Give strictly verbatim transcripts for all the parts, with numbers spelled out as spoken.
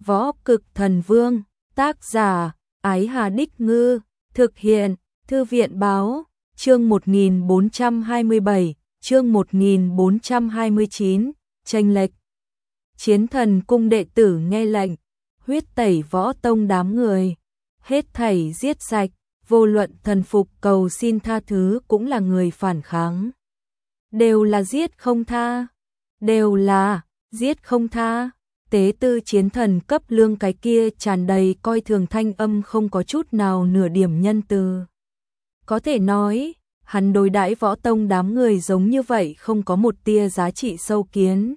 Võ Cực Thần Vương, tác giả, Ái Hà Đích Ngư, thực hiện, Thư viện Báo, chương một nghìn bốn trăm hai mươi bảy, chương một nghìn bốn trăm hai mươi chín, chênh lệch. Chiến Thần Cung đệ tử nghe lệnh, huyết tẩy Võ Tông đám người, hết thảy giết sạch, vô luận thần phục cầu xin tha thứ cũng là người phản kháng. Đều là giết không tha, đều là giết không tha. Tế tư chiến thần cấp lương cái kia tràn đầy coi thường thanh âm không có chút nào nửa điểm nhân từ. Có thể nói, hắn đối đãi Võ Tông đám người giống như vậy không có một tia giá trị sâu kiến.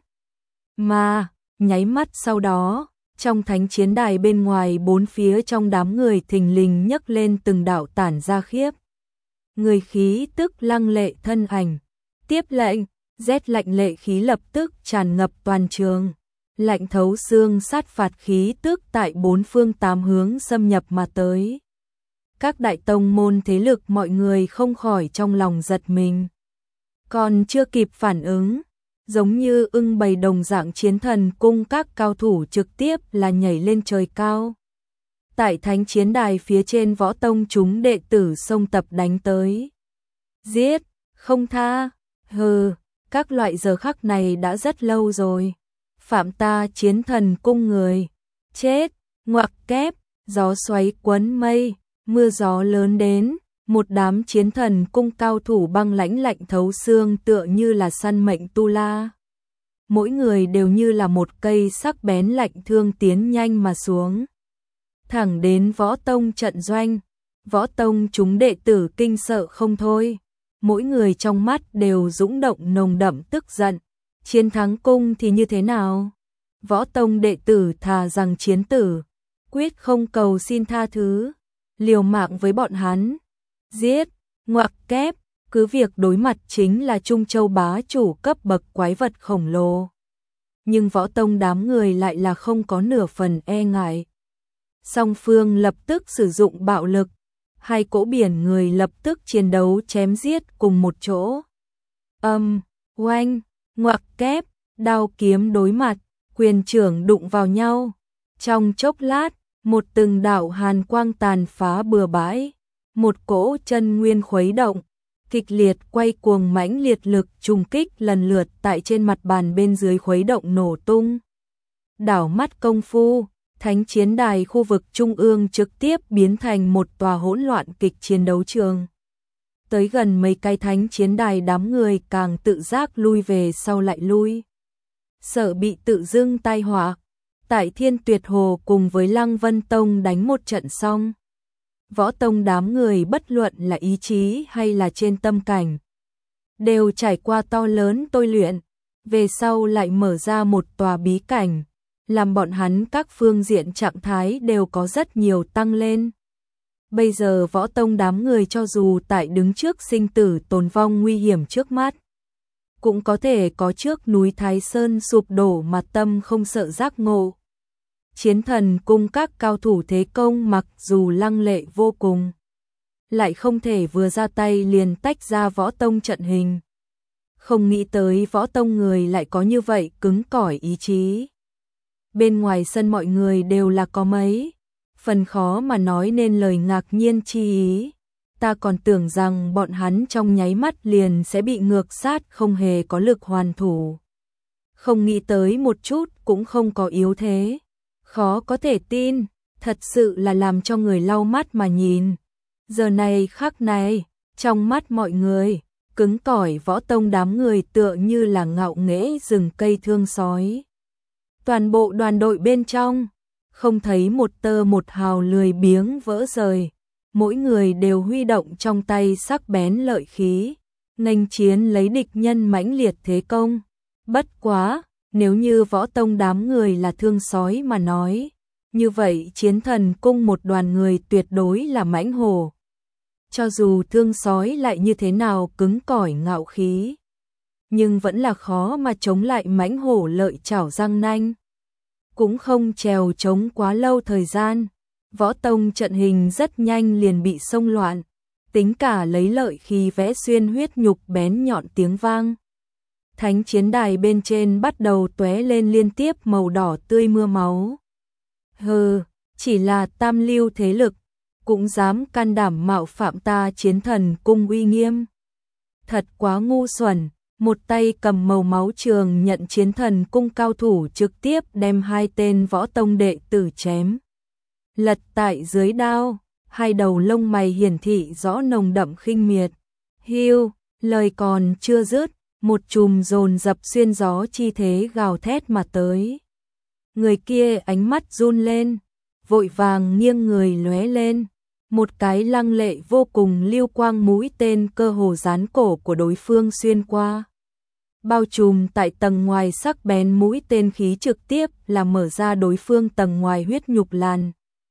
Mà, nháy mắt sau đó, trong thánh chiến đài bên ngoài bốn phía trong đám người thình lình nhấc lên từng đạo tản ra khiếp. Người khí tức lăng lệ thân ảnh, tiếp lệnh, rét lạnh lệ khí lập tức tràn ngập toàn trường. Lạnh thấu xương sát phạt khí tức tại bốn phương tám hướng xâm nhập mà tới. Các đại tông môn thế lực mọi người không khỏi trong lòng giật mình. Còn chưa kịp phản ứng, giống như ưng bầy đồng dạng Chiến Thần Cung các cao thủ trực tiếp là nhảy lên trời cao. Tại thánh chiến đài phía trên Võ Tông chúng đệ tử xông tập đánh tới. Giết, không tha, hừ, các loại giờ khắc này đã rất lâu rồi. Phạm ta Chiến Thần Cung người, chết, ngoặc kép, gió xoáy quấn mây, mưa gió lớn đến, một đám Chiến Thần Cung cao thủ băng lãnh lạnh thấu xương tựa như là săn mệnh tu la. Mỗi người đều như là một cây sắc bén lạnh thương tiến nhanh mà xuống. Thẳng đến Võ Tông trận doanh, Võ Tông chúng đệ tử kinh sợ không thôi, mỗi người trong mắt đều dũng động nồng đậm tức giận. Chiến thắng cung thì như thế nào? Võ Tông đệ tử thà rằng chiến tử, quyết không cầu xin tha thứ, liều mạng với bọn hắn. Giết, ngoặc kép, cứ việc đối mặt chính là Trung Châu bá chủ cấp bậc quái vật khổng lồ. Nhưng Võ Tông đám người lại là không có nửa phần e ngại. Song phương lập tức sử dụng bạo lực, hai cỗ biển người lập tức chiến đấu chém giết cùng một chỗ. Âm, oanh, ngoặc kép, đao kiếm đối mặt, quyền trưởng đụng vào nhau. Trong chốc lát, một từng đạo hàn quang tàn phá bừa bãi, một cỗ chân nguyên khuấy động, kịch liệt quay cuồng mãnh liệt lực trùng kích lần lượt tại trên mặt bàn bên dưới khuấy động nổ tung. Đảo mắt công phu, thánh chiến đài khu vực trung ương trực tiếp biến thành một tòa hỗn loạn kịch chiến đấu trường. Tới gần mấy cái thánh chiến đài đám người càng tự giác lui về sau lại lui. Sợ bị tự dưng tai họa, tại Thiên Tuyệt Hồ cùng với Lăng Vân Tông đánh một trận xong. Võ Tông đám người bất luận là ý chí hay là trên tâm cảnh, đều trải qua to lớn tôi luyện, về sau lại mở ra một tòa bí cảnh, làm bọn hắn các phương diện trạng thái đều có rất nhiều tăng lên. Bây giờ Võ Tông đám người cho dù tại đứng trước sinh tử tồn vong nguy hiểm trước mắt, cũng có thể có trước núi Thái Sơn sụp đổ mà tâm không sợ giác ngộ. Chiến Thần Cung các cao thủ thế công mặc dù lăng lệ vô cùng, lại không thể vừa ra tay liền tách ra Võ Tông trận hình. Không nghĩ tới Võ Tông người lại có như vậy cứng cỏi ý chí. Bên ngoài sân mọi người đều là có mấy phần khó mà nói nên lời ngạc nhiên chi ý. Ta còn tưởng rằng bọn hắn trong nháy mắt liền sẽ bị ngược sát không hề có lực hoàn thủ. Không nghĩ tới một chút cũng không có yếu thế. Khó có thể tin, thật sự là làm cho người lau mắt mà nhìn. Giờ này khắc này, trong mắt mọi người, cứng cỏi Võ Tông đám người tựa như là ngạo nghễ rừng cây thương sói. Toàn bộ đoàn đội bên trong, không thấy một tơ một hào lười biếng vỡ rời. Mỗi người đều huy động trong tay sắc bén lợi khí, nghênh chiến lấy địch nhân mãnh liệt thế công. Bất quá, nếu như Võ Tông đám người là thương sói mà nói, như vậy Chiến Thần Cung một đoàn người tuyệt đối là mãnh hổ. Cho dù thương sói lại như thế nào cứng cỏi ngạo khí, nhưng vẫn là khó mà chống lại mãnh hổ lợi chảo răng nanh. Cũng không trèo chống quá lâu thời gian. Võ Tông trận hình rất nhanh liền bị xông loạn, tính cả lấy lợi khi vẽ xuyên huyết nhục bén nhọn tiếng vang. Thánh chiến đài bên trên bắt đầu tóe lên liên tiếp màu đỏ tươi mưa máu. Hừ, chỉ là tam lưu thế lực, cũng dám can đảm mạo phạm ta Chiến Thần Cung uy nghiêm. Thật quá ngu xuẩn, một tay cầm màu máu trường nhận Chiến Thần Cung cao thủ trực tiếp đem hai tên võ tông đệ tử chém. Lật tại dưới đao, hai đầu lông mày hiển thị rõ nồng đậm khinh miệt. Hiu, lời còn chưa dứt, một chùm dồn dập xuyên gió chi thế gào thét mà tới. Người kia ánh mắt run lên, vội vàng nghiêng người lóe lên, một cái lăng lệ vô cùng lưu quang mũi tên cơ hồ dán cổ của đối phương xuyên qua. Bao trùm tại tầng ngoài sắc bén mũi tên khí trực tiếp là mở ra đối phương tầng ngoài huyết nhục làn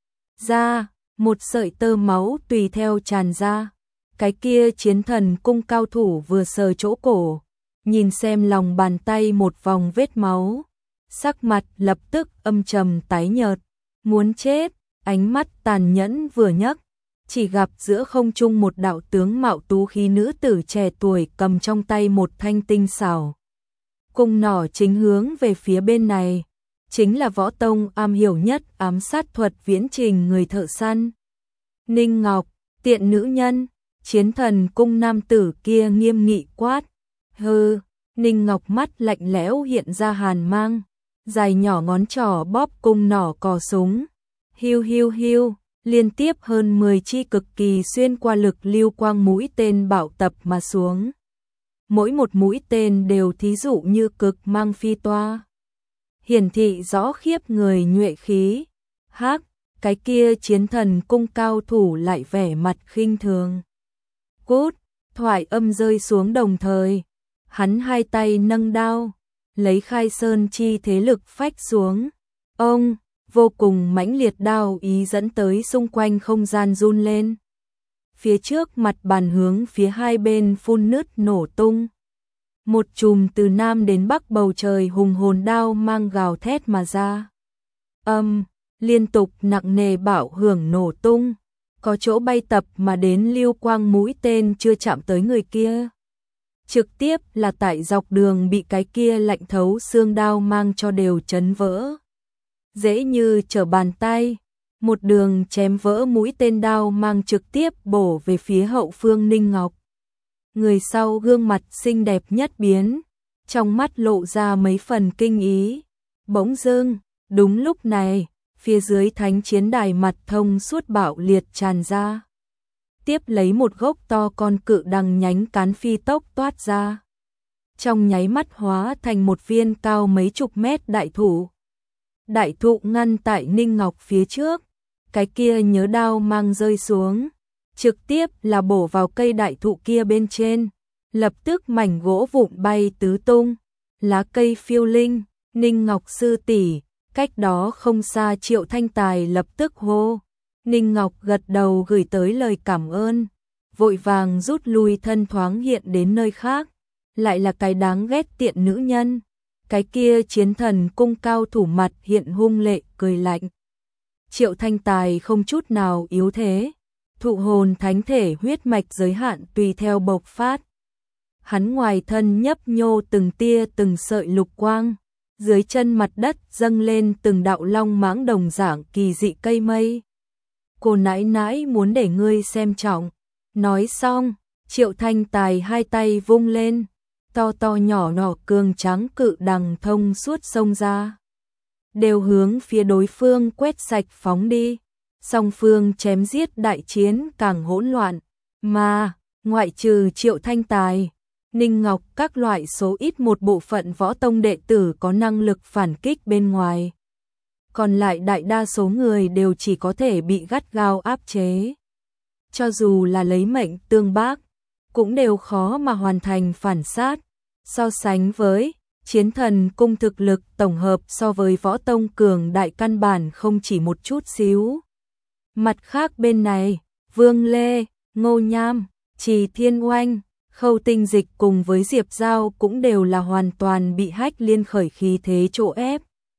ra, một sợi tơ máu tùy theo tràn ra. Cái kia Chiến Thần Cung cao thủ vừa sờ chỗ cổ, nhìn xem lòng bàn tay một vòng vết máu, sắc mặt lập tức âm trầm tái nhợt, muốn chết, ánh mắt tàn nhẫn vừa nhấc, chỉ gặp giữa không trung một đạo tướng mạo tú khí nữ tử trẻ tuổi cầm trong tay một thanh tinh xảo cung nỏ chính hướng về phía bên này, chính là võ tông am hiểu nhất ám sát thuật viễn trình người thợ săn. Ninh Ngọc, tiện nữ nhân, Chiến Thần Cung nam tử kia nghiêm nghị quát. Hừ, Ninh Ngọc mắt lạnh lẽo hiện ra hàn mang, dài nhỏ ngón trỏ bóp cung nỏ cò súng. Hiu hiu hiu, liên tiếp hơn mười chi cực kỳ xuyên qua lực lưu quang mũi tên bạo tập mà xuống. Mỗi một mũi tên đều thí dụ như cực mang phi toa, hiển thị rõ khiếp người nhuệ khí. Hắc, cái kia Chiến Thần Cung cao thủ lại vẻ mặt khinh thường. Cút, thoại âm rơi xuống đồng thời, hắn hai tay nâng đao, lấy khai sơn chi thế lực phách xuống. Ông, vô cùng mãnh liệt đao ý dẫn tới xung quanh không gian run lên. Phía trước mặt bàn hướng phía hai bên phun nứt nổ tung. Một chùm từ nam đến bắc bầu trời hùng hồn đao mang gào thét mà ra. Âm, liên tục nặng nề bạo hưởng nổ tung, có chỗ bay tập mà đến lưu quang mũi tên chưa chạm tới người kia. Trực tiếp là tại dọc đường bị cái kia lạnh thấu xương đao mang cho đều chấn vỡ. Dễ như trở bàn tay, một đường chém vỡ mũi tên đao mang trực tiếp bổ về phía hậu phương Ninh Ngọc. Người sau gương mặt xinh đẹp nhất biến, trong mắt lộ ra mấy phần kinh ý. Bỗng dưng, đúng lúc này, phía dưới thánh chiến đài mặt thông suốt bạo liệt tràn ra. Tiếp lấy một gốc to con cự đằng nhánh cán phi tốc toát ra. Trong nháy mắt hóa thành một viên cao mấy chục mét đại thụ. Đại thụ ngăn tại Ninh Ngọc phía trước, cái kia nhớ đao mang rơi xuống, trực tiếp là bổ vào cây đại thụ kia bên trên, lập tức mảnh gỗ vụn bay tứ tung, lá cây phiêu linh. Ninh Ngọc sư tỷ, cách đó không xa Triệu Thanh Tài lập tức hô. Ninh Ngọc gật đầu gửi tới lời cảm ơn, vội vàng rút lui thân thoáng hiện đến nơi khác, lại là cái đáng ghét tiện nữ nhân. Cái kia Chiến Thần Cung cao thủ mặt hiện hung lệ cười lạnh. Triệu Thanh Tài không chút nào yếu thế, thụ hồn thánh thể huyết mạch giới hạn tùy theo bộc phát. Hắn ngoài thân nhấp nhô từng tia từng sợi lục quang, dưới chân mặt đất dâng lên từng đạo long mãng đồng dạng kỳ dị cây mây. Cô nãi nãi muốn để ngươi xem trọng. Nói xong, Triệu Thanh Tài hai tay vung lên, to to nhỏ nhỏ cường trắng cự đằng thông suốt sông ra, đều hướng phía đối phương quét sạch phóng đi. Song phương chém giết đại chiến càng hỗn loạn, mà ngoại trừ Triệu Thanh Tài, Ninh Ngọc các loại số ít một bộ phận võ tông đệ tử có năng lực phản kích bên ngoài, còn lại đại đa số người đều chỉ có thể bị gắt gao áp chế. Cho dù là lấy mệnh tương bác, cũng đều khó mà hoàn thành phản sát. So sánh với Chiến Thần Cung thực lực tổng hợp so với võ tông cường đại căn bản không chỉ một chút xíu. Mặt khác bên này, Vương Lê, Ngô Nham, Trì Thiên Oanh, Khâu Tinh Dịch cùng với Diệp Giao cũng đều là hoàn toàn bị Hách Liên khởi khí thế chỗ ép.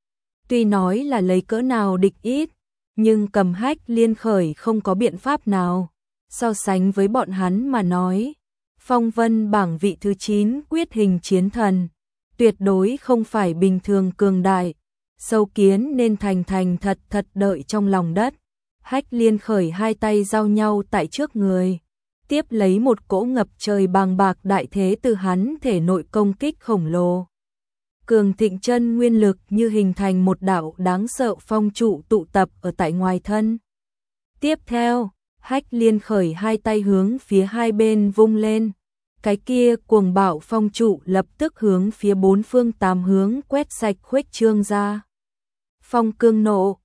Tuy nói là lấy cỡ nào địch ít, nhưng cầm Hách Liên khởi không có biện pháp nào. So sánh với bọn hắn mà nói, phong vân bảng vị thứ chín quyết hình chiến thần, tuyệt đối không phải bình thường cường đại. sâu kiến nên thành thành thật thật đợi trong lòng đất. Hách Liên khởi hai tay giao nhau tại trước người, tiếp lấy một cỗ ngập trời bàng bạc đại thế từ hắn thể nội công kích khổng lồ. Cường thịnh chân nguyên lực như hình thành một đạo đáng sợ phong trụ tụ tập ở tại ngoài thân. Tiếp theo, Hách Liên khởi hai tay hướng phía hai bên vung lên. Cái kia cuồng bạo phong trụ lập tức hướng phía bốn phương tám hướng quét sạch khuếch trương ra. Phong cương nộ,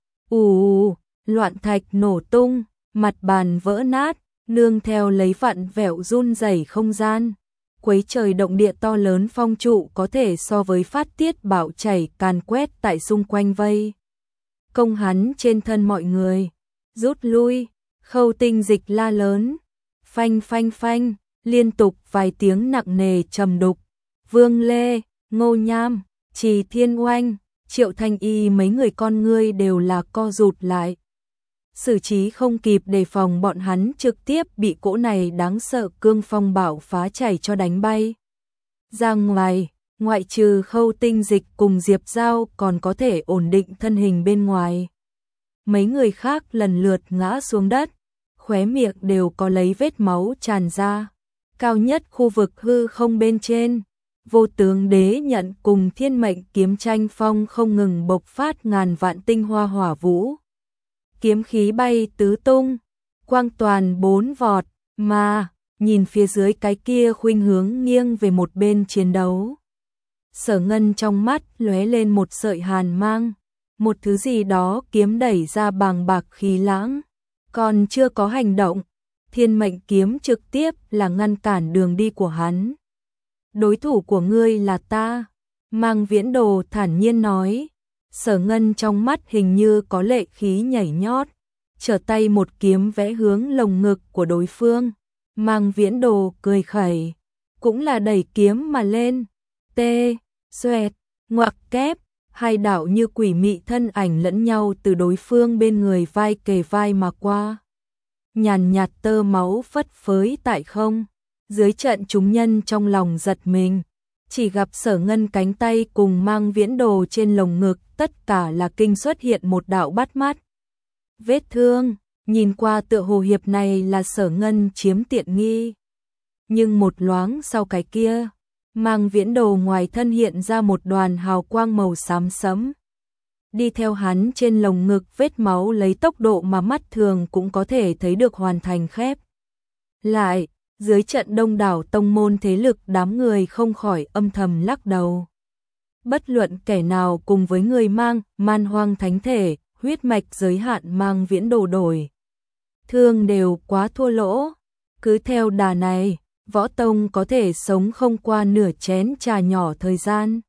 ù, loạn thạch nổ tung, mặt bàn vỡ nát, nương theo lấy vặn vẹo run rẩy không gian. Quấy trời động địa to lớn phong trụ có thể so với phát tiết bạo chảy càn quét tại xung quanh vây. Công hắn trên thân mọi người, rút lui, Khâu Tinh Dịch la lớn, phanh phanh phanh, liên tục vài tiếng nặng nề trầm đục. Vương Lê, Ngô Nham, Trì Thiên Oanh, Triệu Thanh Y mấy người con ngươi đều là co rụt lại. Xử trí không kịp đề phòng, bọn hắn trực tiếp bị cỗ này đáng sợ cương phong bạo phá chảy cho đánh bay. Ra ngoài, ngoại trừ Khâu Tinh Dịch cùng Diệp Giao còn có thể ổn định thân hình bên ngoài. Mấy người khác lần lượt ngã xuống đất, khóe miệng đều có lấy vết máu tràn ra. Cao nhất khu vực hư không bên trên, Vô Tướng Đế Nhận cùng Thiên Mệnh kiếm tranh phong không ngừng bộc phát ngàn vạn tinh hoa hỏa vũ. Kiếm khí bay tứ tung, quang toàn bốn vọt, mà nhìn phía dưới cái kia khuynh hướng nghiêng về một bên chiến đấu. Sở Ngân trong mắt lóe lên một sợi hàn mang, một thứ gì đó kiếm đẩy ra bàng bạc khí lãng, còn chưa có hành động, Thiên Mệnh kiếm trực tiếp là ngăn cản đường đi của hắn. Đối thủ của ngươi là ta, Mang Viễn Đồ thản nhiên nói. Sở Ngân trong mắt hình như có lệ khí nhảy nhót, trở tay một kiếm vẽ hướng lồng ngực của đối phương. Mang Viễn Đồ cười khẩy, cũng là đẩy kiếm mà lên. Tê, xoẹt, ngoặc kép, hai đạo như quỷ mị thân ảnh lẫn nhau từ đối phương bên người vai kề vai mà qua. Nhàn nhạt tơ máu phất phới tại không. Dưới trận chúng nhân trong lòng giật mình, chỉ gặp Sở Ngân cánh tay cùng Mang Viễn Đồ trên lồng ngực, tất cả là kinh xuất hiện một đạo bắt mắt vết thương, nhìn qua tựa hồ hiệp này là Sở Ngân chiếm tiện nghi. Nhưng một loáng sau cái kia, Mang Viễn Đồ ngoài thân hiện ra một đoàn hào quang màu xám sẫm. Đi theo hắn trên lồng ngực vết máu lấy tốc độ mà mắt thường cũng có thể thấy được hoàn thành khép lại. Dưới trận đông đảo tông môn thế lực, đám người không khỏi âm thầm lắc đầu. Bất luận kẻ nào cùng với người mang man hoang thánh thể, huyết mạch giới hạn Mang Viễn Đồ đổi thương đều quá thua lỗ. Cứ theo đà này, võ tông có thể sống không qua nửa chén trà nhỏ thời gian.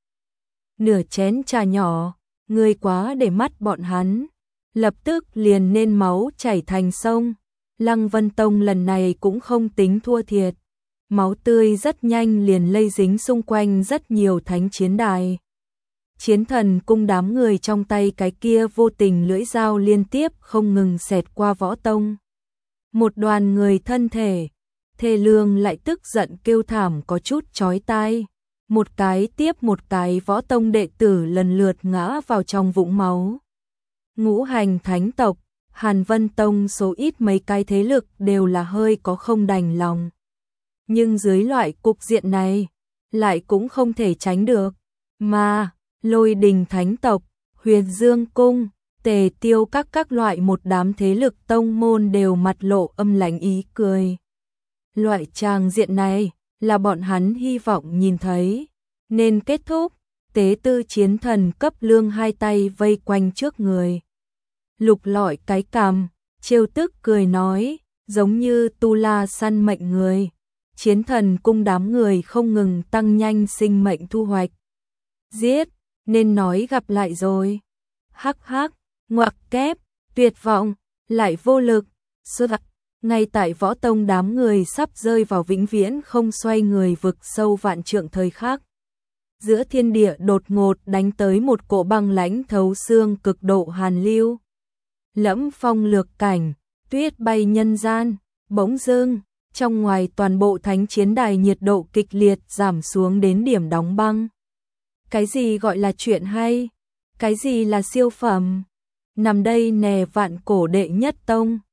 Nửa chén trà nhỏ, ngươi quá để mắt bọn hắn, lập tức liền nên máu chảy thành sông. Lăng Vân Tông lần này cũng không tính thua thiệt, máu tươi rất nhanh liền lây dính xung quanh rất nhiều thánh chiến đài. Chiến Thần Cung đám người trong tay cái kia vô tình lưỡi dao liên tiếp không ngừng xẹt qua võ tông. Một đoàn người thân thể, Thê Lương lại tức giận kêu thảm có chút chói tai. Một cái tiếp một cái võ tông đệ tử lần lượt ngã vào trong vũng máu. Ngũ hành thánh tộc, Hàn Vân Tông số ít mấy cái thế lực đều là hơi có không đành lòng. Nhưng dưới loại cục diện này, lại cũng không thể tránh được. Mà, Lôi Đình Thánh Tộc, Huyền Dương Cung, Tề Tiêu các các loại một đám thế lực tông môn đều mặt lộ âm lãnh ý cười. Loại tràng diện này, là bọn hắn hy vọng nhìn thấy. Nên kết thúc, tế tư chiến thần cấp lương hai tay vây quanh trước người. Lục lọi cái cằm, trêu tức cười nói, giống như tu la săn mệnh người. Chiến Thần Cung đám người không ngừng tăng nhanh sinh mệnh thu hoạch. Giết, nên nói gặp lại rồi. Hắc hắc, ngoặc kép, tuyệt vọng, lại vô lực. Xuất ngay tại võ tông đám người sắp rơi vào vĩnh viễn không xoay người vực sâu vạn trượng thời khắc. Giữa thiên địa đột ngột đánh tới một cỗ băng lãnh thấu xương cực độ hàn lưu. Lẫm phong lược cảnh, tuyết bay nhân gian, bỗng dưng, trong ngoài toàn bộ thánh chiến đài nhiệt độ kịch liệt giảm xuống đến điểm đóng băng. Cái gì gọi là chuyện hay? Cái gì là siêu phẩm? Nằm đây nè vạn cổ đệ nhất tông.